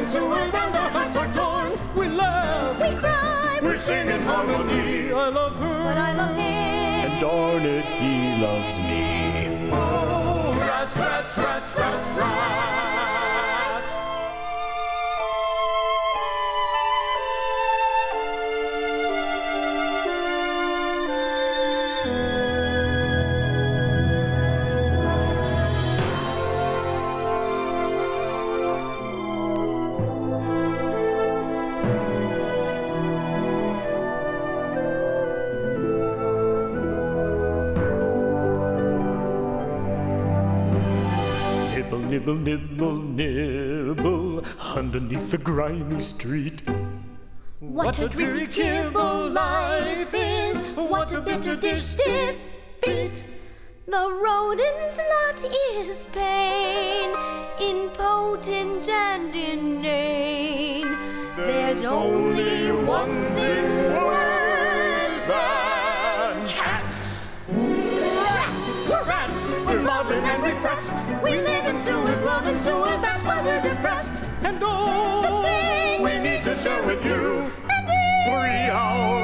in Sewers and our hearts are torn. We laugh, We cry, we sing in harmony. I love her, but I love him. And darn it, he loves me. Oh, rats, rats, rats, rats, rats. Nibble, nibble, nibble, underneath the grimy street. What a dreary kibble life is, what a bitter dish defeat. The rodent's lot is pain, impotent and inane. There's only one thing worse than cats. Rats, we're rats, we're maudlin and repressed. We live in sewers, love in sewers, that's why we're depressed. And oh, The thing we need to share with you and it 3 hours